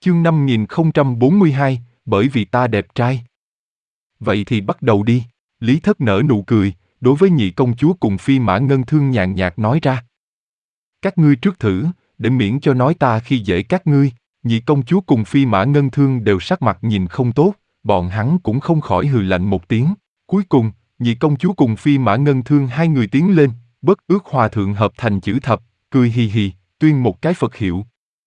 Chương 5042, bởi vì ta đẹp trai. Vậy thì bắt đầu đi. Lý Thất nở nụ cười, đối với nhị công chúa cùng Phi Mã Ngân Thương nhàn nhạt nói ra. Các ngươi trước thử, để miễn cho nói ta khi dễ các ngươi. Nhị công chúa cùng Phi Mã Ngân Thương đều sắc mặt nhìn không tốt, bọn hắn cũng không khỏi hừ lạnh một tiếng. Cuối cùng, nhị công chúa cùng Phi Mã Ngân Thương hai người tiến lên, Bất Ước Hòa Thượng hợp thành chữ thập, cười hì hì, tuyên một cái Phật hiệu.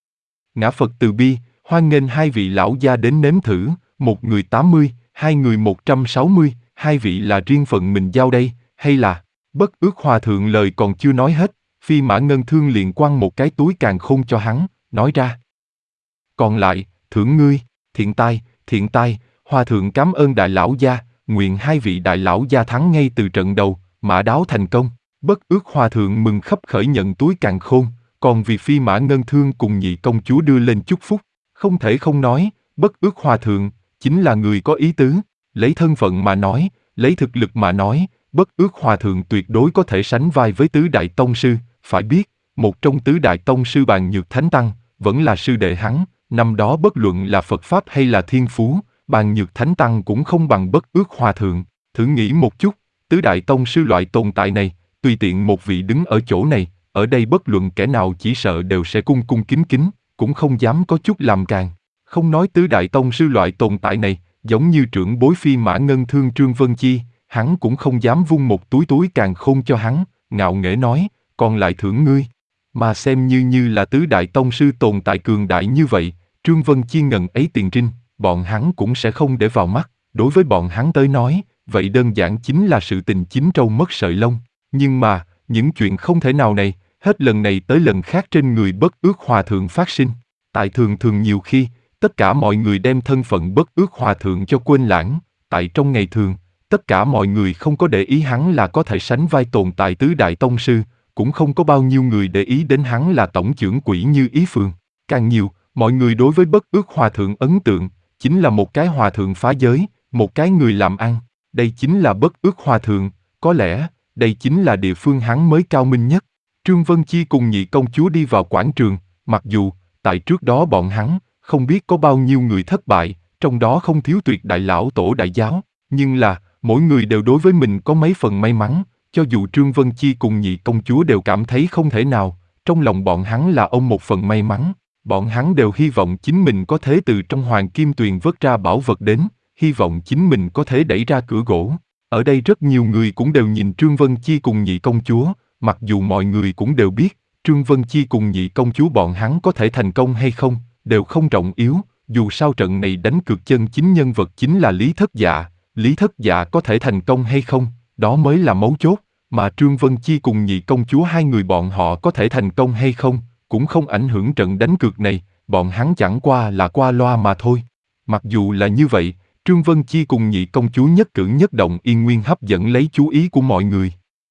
Ngã Phật từ bi, hoan nghênh hai vị lão gia đến nếm thử, một người 80, hai người 160, hai vị là riêng phận mình giao đây, hay là... Bất Ước Hòa Thượng lời còn chưa nói hết, Phi Mã Ngân Thương liền quăng một cái túi càn khôn cho hắn, nói ra. Còn lại, thưởng ngươi, thiện tai, Hòa Thượng cảm ơn đại lão gia, nguyện hai vị đại lão gia thắng ngay từ trận đầu, mã đáo thành công. Bất Ước Hòa Thượng mừng khấp khởi nhận túi càn khôn, còn vì Phi Mã Ngân Thương cùng nhị công chúa đưa lên chúc phúc. Không thể không nói, Bất Ước Hòa Thượng chính là người có ý tứ, lấy thân phận mà nói, lấy thực lực mà nói, Bất Ước Hòa Thượng tuyệt đối có thể sánh vai với tứ đại tông sư. Phải biết, một trong tứ đại tông sư Bàn Nhược Thánh Tăng, vẫn là sư đệ hắn, năm đó bất luận là Phật Pháp hay là thiên phú, Bàn Nhược Thánh Tăng cũng không bằng Bất Ước Hòa Thượng. Thử nghĩ một chút, tứ đại tông sư loại tồn tại này, tùy tiện một vị đứng ở chỗ này, ở đây bất luận kẻ nào chỉ sợ đều sẽ cung cung kính kính, cũng không dám có chút làm càn. Không nói tứ đại tông sư loại tồn tại này, giống như trưởng bối Phi Mã Ngân Thương Trương Vân Chi, hắn cũng không dám vung một túi càn khôn cho hắn, ngạo nghễ nói, còn lại thưởng ngươi. Mà xem như là tứ đại tông sư tồn tại cường đại như vậy, Trương Vân Chi ngần ấy tiền trinh, bọn hắn cũng sẽ không để vào mắt, đối với bọn hắn tới nói, vậy đơn giản chính là sự tình chín trâu mất sợi lông. Nhưng mà, những chuyện không thể nào này, hết lần này tới lần khác trên người Bất Ước Hòa Thượng phát sinh. Tại thường nhiều khi, tất cả mọi người đem thân phận Bất Ước Hòa Thượng cho quên lãng, tại trong ngày thường, tất cả mọi người không có để ý hắn là có thể sánh vai tồn tại tứ đại tông sư, cũng không có bao nhiêu người để ý đến hắn là tổng trưởng quỹ Như Ý Phường. Càng nhiều, mọi người đối với Bất Ước Hòa Thượng ấn tượng, chính là một cái hòa thượng phá giới, một cái người làm ăn. Đây chính là Bất Ước Hòa Thượng, có lẽ, đây chính là địa phương hắn mới cao minh nhất. Trương Vân Chi cùng nhị công chúa đi vào quảng trường, mặc dù, tại trước đó bọn hắn, không biết có bao nhiêu người thất bại, trong đó không thiếu tuyệt đại lão tổ đại giáo, nhưng là, mỗi người đều đối với mình có mấy phần may mắn, cho dù Trương Vân Chi cùng nhị công chúa đều cảm thấy không thể nào, trong lòng bọn hắn là ông một phần may mắn, bọn hắn đều hy vọng chính mình có thể từ trong hoàng kim tuyền vớt ra bảo vật đến, hy vọng chính mình có thể đẩy ra cửa gỗ. Ở đây rất nhiều người cũng đều nhìn Trương Vân Chi cùng nhị công chúa, mặc dù mọi người cũng đều biết, Trương Vân Chi cùng nhị công chúa bọn hắn có thể thành công hay không, đều không trọng yếu, dù sao trận này đánh cược chân chính nhân vật chính là Lý Thất Dạ, Lý Thất Dạ có thể thành công hay không, đó mới là mấu chốt, mà Trương Vân Chi cùng nhị công chúa hai người bọn họ có thể thành công hay không, cũng không ảnh hưởng trận đánh cược này, bọn hắn chẳng qua là qua loa mà thôi. Mặc dù là như vậy, Trương Vân Chi cùng nhị công chúa nhất cử nhất động yên nguyên hấp dẫn lấy chú ý của mọi người.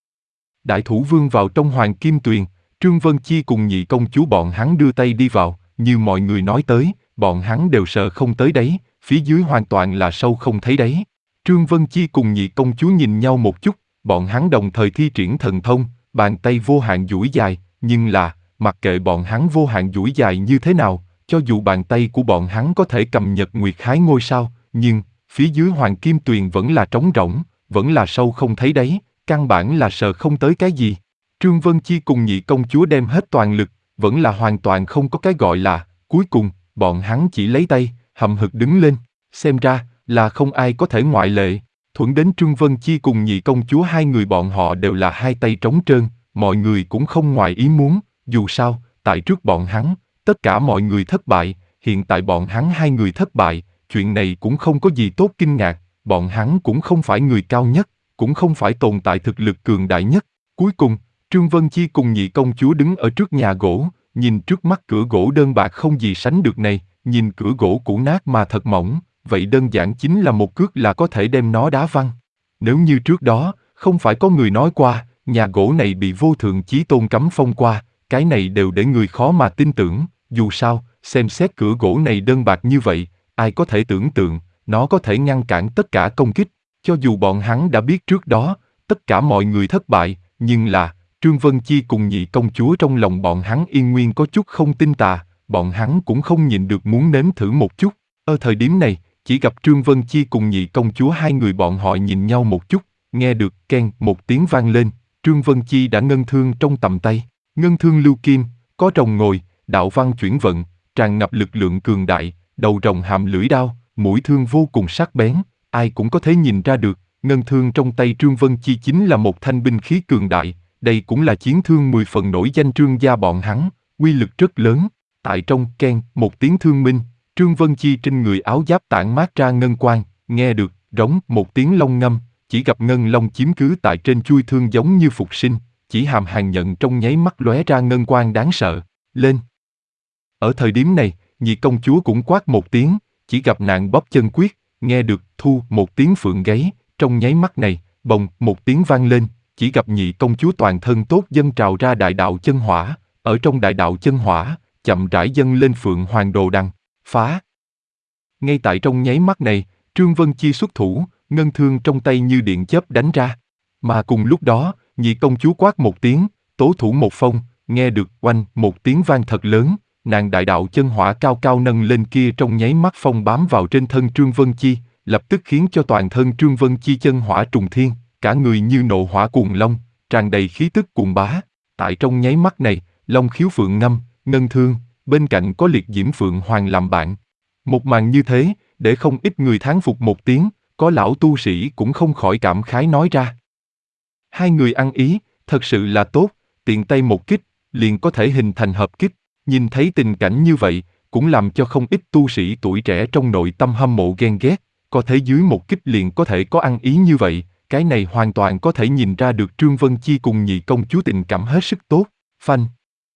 Đại Thủ Vương vào trong hoàng kim tuyền, Trương Vân Chi cùng nhị công chúa bọn hắn đưa tay đi vào, như mọi người nói tới, bọn hắn đều sợ không tới đấy, phía dưới hoàn toàn là sâu không thấy đấy. Trương Vân Chi cùng nhị công chúa nhìn nhau một chút, bọn hắn đồng thời thi triển thần thông, bàn tay vô hạn duỗi dài, nhưng là, mặc kệ bọn hắn vô hạn duỗi dài như thế nào, cho dù bàn tay của bọn hắn có thể cầm nhật nguyệt hái ngôi sao, nhưng, phía dưới hoàng kim tuyền vẫn là trống rỗng, vẫn là sâu không thấy đáy, căn bản là sờ không tới cái gì. Trương Vân Chi cùng nhị công chúa đem hết toàn lực, vẫn là hoàn toàn không có cái gọi là, cuối cùng, bọn hắn chỉ lấy tay, hậm hực đứng lên, xem ra, là không ai có thể ngoại lệ. Thuận đến Trương Vân Chi cùng nhị công chúa hai người bọn họ đều là hai tay trống trơn, mọi người cũng không ngoài ý muốn, dù sao, tại trước bọn hắn, tất cả mọi người thất bại, hiện tại bọn hắn hai người thất bại, chuyện này cũng không có gì tốt kinh ngạc, bọn hắn cũng không phải người cao nhất, cũng không phải tồn tại thực lực cường đại nhất. Cuối cùng, Trương Vân Chi cùng nhị công chúa đứng ở trước nhà gỗ, nhìn trước mắt cửa gỗ đơn bạc không gì sánh được này, nhìn cửa gỗ cũ nát mà thật mỏng, vậy đơn giản chính là một cước là có thể đem nó đá văng. Nếu như trước đó, không phải có người nói qua, nhà gỗ này bị vô thượng chí tôn cấm phong qua, cái này đều để người khó mà tin tưởng, dù sao, xem xét cửa gỗ này đơn bạc như vậy, ai có thể tưởng tượng, nó có thể ngăn cản tất cả công kích, cho dù bọn hắn đã biết trước đó, tất cả mọi người thất bại, nhưng là, Trương Vân Chi cùng nhị công chúa trong lòng bọn hắn yên nguyên có chút không tin tà, bọn hắn cũng không nhịn được muốn nếm thử một chút. Ở thời điểm này, chỉ gặp Trương Vân Chi cùng nhị công chúa hai người bọn họ nhìn nhau một chút, nghe được keng một tiếng vang lên, Trương Vân Chi đã ngân thương trong tầm tay. Ngân thương lưu kim, có rồng ngồi, đạo văn chuyển vận, tràn ngập lực lượng cường đại, đầu rồng hàm lưỡi đao, mũi thương vô cùng sắc bén, ai cũng có thể nhìn ra được, ngân thương trong tay Trương Vân Chi chính là một thanh binh khí cường đại, đây cũng là chiến thương 10 phần nổi danh Trương gia bọn hắn, uy lực rất lớn. Tại trong keng một tiếng thương minh, Trương Vân Chi trên người áo giáp tản mát ra ngân quang, nghe được rống một tiếng long ngâm, chỉ gặp ngân long chiếm cứ tại trên chui thương giống như phục sinh, chỉ hàm hàng nhận trong nháy mắt lóe ra ngân quang đáng sợ. Lên! Ở thời điểm này, nhị công chúa cũng quát một tiếng, chỉ gặp nàng bóp chân quyết, nghe được thu một tiếng phượng gáy, trong nháy mắt này, bồng một tiếng vang lên, chỉ gặp nhị công chúa toàn thân tốt dâng trào ra đại đạo chân hỏa, ở trong đại đạo chân hỏa, chậm rãi dâng lên phượng hoàng đồ đằng, phá. Ngay tại trong nháy mắt này, Trương Vân Chi xuất thủ, ngân thương trong tay như điện chớp đánh ra. Mà cùng lúc đó, nhị công chúa quát một tiếng, tố thủ một phong, nghe được oanh một tiếng vang thật lớn, nàng đại đạo chân hỏa cao cao nâng lên kia trong nháy mắt phong bám vào trên thân Trương Vân Chi, lập tức khiến cho toàn thân Trương Vân Chi chân hỏa trùng thiên, cả người như nộ hỏa cuồng long, tràn đầy khí tức cuồng bá. Tại trong nháy mắt này, long khiếu phượng ngâm, ngân thương, bên cạnh có liệt diễm phượng hoàng làm bạn. Một màn như thế, để không ít người thán phục một tiếng, có lão tu sĩ cũng không khỏi cảm khái nói ra. Hai người ăn ý, thật sự là tốt, tiện tay một kích, liền có thể hình thành hợp kích. Nhìn thấy tình cảnh như vậy, cũng làm cho không ít tu sĩ tuổi trẻ trong nội tâm hâm mộ ghen ghét, có thể dưới một kích liền có thể có ăn ý như vậy, cái này hoàn toàn có thể nhìn ra được Trương Vân Chi cùng nhị công chúa tình cảm hết sức tốt. Phanh!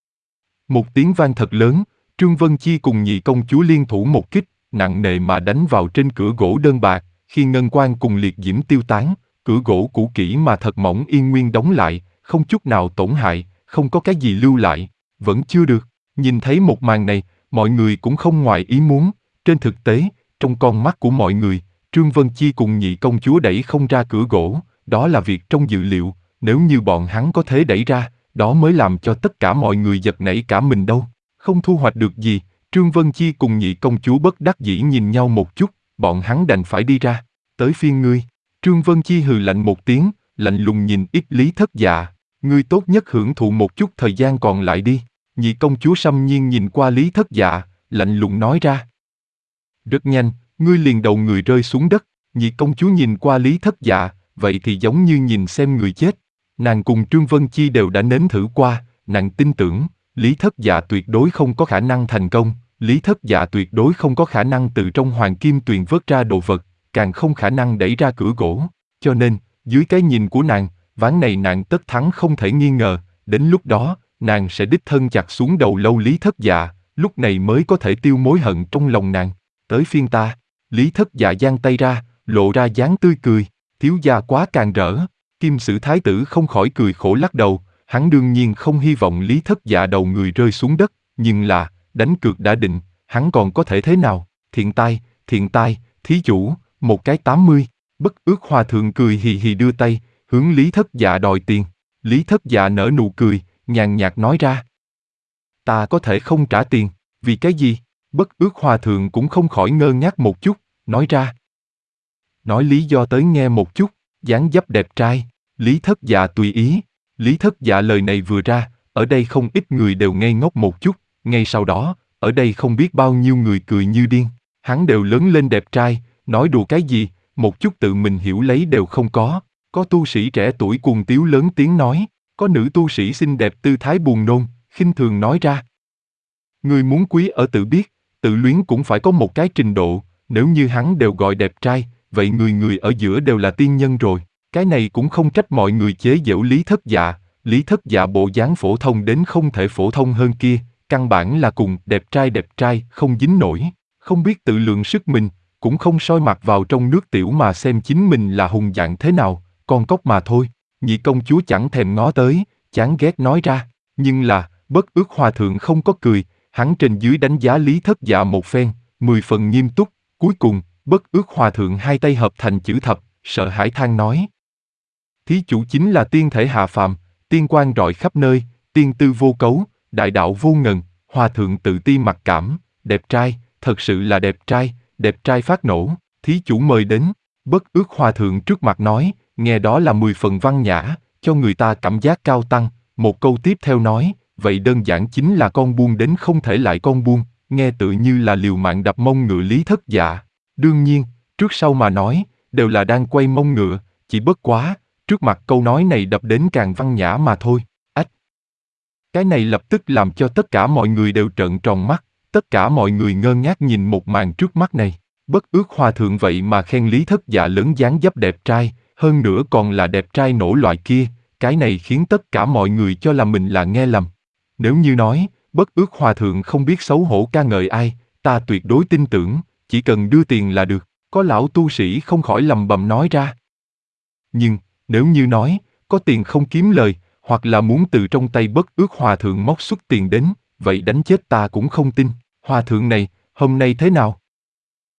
Một tiếng vang thật lớn, Trương Vân Chi cùng nhị công chúa liên thủ một kích, nặng nề mà đánh vào trên cửa gỗ đơn bạc, khi ngân quang cùng liệt diễm tiêu tán, cửa gỗ cũ kỹ mà thật mỏng yên nguyên đóng lại, không chút nào tổn hại, không có cái gì lưu lại, vẫn chưa được. Nhìn thấy một màn này, mọi người cũng không ngoài ý muốn, trên thực tế, trong con mắt của mọi người, Trương Vân Chi cùng nhị công chúa đẩy không ra cửa gỗ, đó là việc trong dự liệu, nếu như bọn hắn có thể đẩy ra, đó mới làm cho tất cả mọi người giật nảy cả mình đâu. Không thu hoạch được gì, Trương Vân Chi cùng nhị công chúa bất đắc dĩ nhìn nhau một chút, bọn hắn đành phải đi ra. Tới phiên ngươi. Trương Vân Chi hừ lạnh một tiếng, lạnh lùng nhìn ít Lý Thất Dạ, ngươi tốt nhất hưởng thụ một chút thời gian còn lại đi. Nhị công chúa Sâm Nhiên nhìn qua Lý Thất Dạ, lạnh lùng nói ra. Rất nhanh, ngươi liền đầu người rơi xuống đất. Nhị công chúa nhìn qua Lý Thất Dạ, vậy thì giống như nhìn xem người chết. Nàng cùng Trương Vân Chi đều đã nếm thử qua, nàng tin tưởng, Lý Thất Dạ tuyệt đối không có khả năng thành công, Lý Thất Dạ tuyệt đối không có khả năng từ trong hoàng kim tuyền vớt ra đồ vật, càng không khả năng đẩy ra cửa gỗ. Cho nên, dưới cái nhìn của nàng, ván này nàng tất thắng không thể nghi ngờ, đến lúc đó, nàng sẽ đích thân chặt xuống đầu lâu Lý Thất Dạ, lúc này mới có thể tiêu mối hận trong lòng nàng. Tới phiên ta, Lý Thất Dạ giang tay ra, lộ ra dáng tươi cười, thiếu gia quá càn rỡ. Kim Sử Thái tử không khỏi cười khổ lắc đầu, hắn đương nhiên không hy vọng Lý Thất Dạ đầu người rơi xuống đất, nhưng là, đánh cược đã định, hắn còn có thể thế nào? Thiện tai, thí chủ, một cái 80, Bất Ước Hòa Thượng cười hì hì đưa tay, hướng Lý Thất Dạ đòi tiền. Lý Thất Dạ nở nụ cười, nhàn nhạt nói ra. Ta có thể không trả tiền, vì cái gì? Bất Ước Hòa Thượng cũng không khỏi ngơ ngác một chút, nói ra. Nói lý do tới nghe một chút, dáng dấp đẹp trai, Lý Thất Dạ tùy ý. Lý Thất Dạ lời này vừa ra, ở đây không ít người đều ngây ngốc một chút, ngay sau đó, ở đây không biết bao nhiêu người cười như điên, hắn đều lớn lên đẹp trai, nói đùa cái gì, một chút tự mình hiểu lấy đều không có. Có tu sĩ trẻ tuổi cuồng tiếu lớn tiếng nói, có nữ tu sĩ xinh đẹp tư thái buồn nôn, khinh thường nói ra. Người muốn quý ở tự biết, tự luyến cũng phải có một cái trình độ, nếu như hắn đều gọi đẹp trai, vậy người người ở giữa đều là tiên nhân rồi. Cái này cũng không trách mọi người chế giễu Lý Thất Dạ, Lý Thất Dạ bộ dáng phổ thông đến không thể phổ thông hơn kia, căn bản là cùng đẹp trai không dính nổi, không biết tự lượng sức mình, cũng không soi mặt vào trong nước tiểu mà xem chính mình là hùng dạng thế nào, con cóc mà thôi. Nhị công chúa chẳng thèm ngó tới, chán ghét nói ra, nhưng là, Bất Ước Hòa Thượng không có cười, hắn trên dưới đánh giá Lý Thất Dạ một phen, 10 phần nghiêm túc, cuối cùng, Bất Ước Hòa Thượng hai tay hợp thành chữ thập, sợ hãi than nói. Thí chủ chính là tiên thể hạ phàm, tiên quang rọi khắp nơi, tiên tư vô cấu, đại đạo vô ngần, Hòa thượng tự ti mặc cảm, đẹp trai, thật sự là đẹp trai phát nổ, thí chủ mời đến. Bất ước hòa thượng trước mặt nói, nghe đó là 10 phần văn nhã, cho người ta cảm giác cao tăng. Một câu tiếp theo nói, vậy đơn giản chính là con buôn đến không thể lại con buôn, nghe tự như là liều mạng đập mông ngựa Lý Thất Dạ. Đương nhiên, trước sau mà nói, đều là đang quay mông ngựa, chỉ bất quá, trước mặt câu nói này đập đến càng văn nhã mà thôi. Ách! Cái này lập tức làm cho tất cả mọi người đều trợn tròn mắt, tất cả mọi người ngơ ngác nhìn một màn trước mắt này. Bất ước hòa thượng vậy mà khen Lý Thất Dạ lớn dáng dấp đẹp trai, hơn nữa còn là đẹp trai nổ loại kia, cái này khiến tất cả mọi người cho là mình là nghe lầm. Nếu như nói, bất ước hòa thượng không biết xấu hổ ca ngợi ai, ta tuyệt đối tin tưởng, chỉ cần đưa tiền là được, có lão tu sĩ không khỏi lầm bầm nói ra. Nhưng, nếu như nói, có tiền không kiếm lời, hoặc là muốn từ trong tay bất ước hòa thượng móc xuất tiền đến, vậy đánh chết ta cũng không tin. Hòa thượng này, hôm nay thế nào?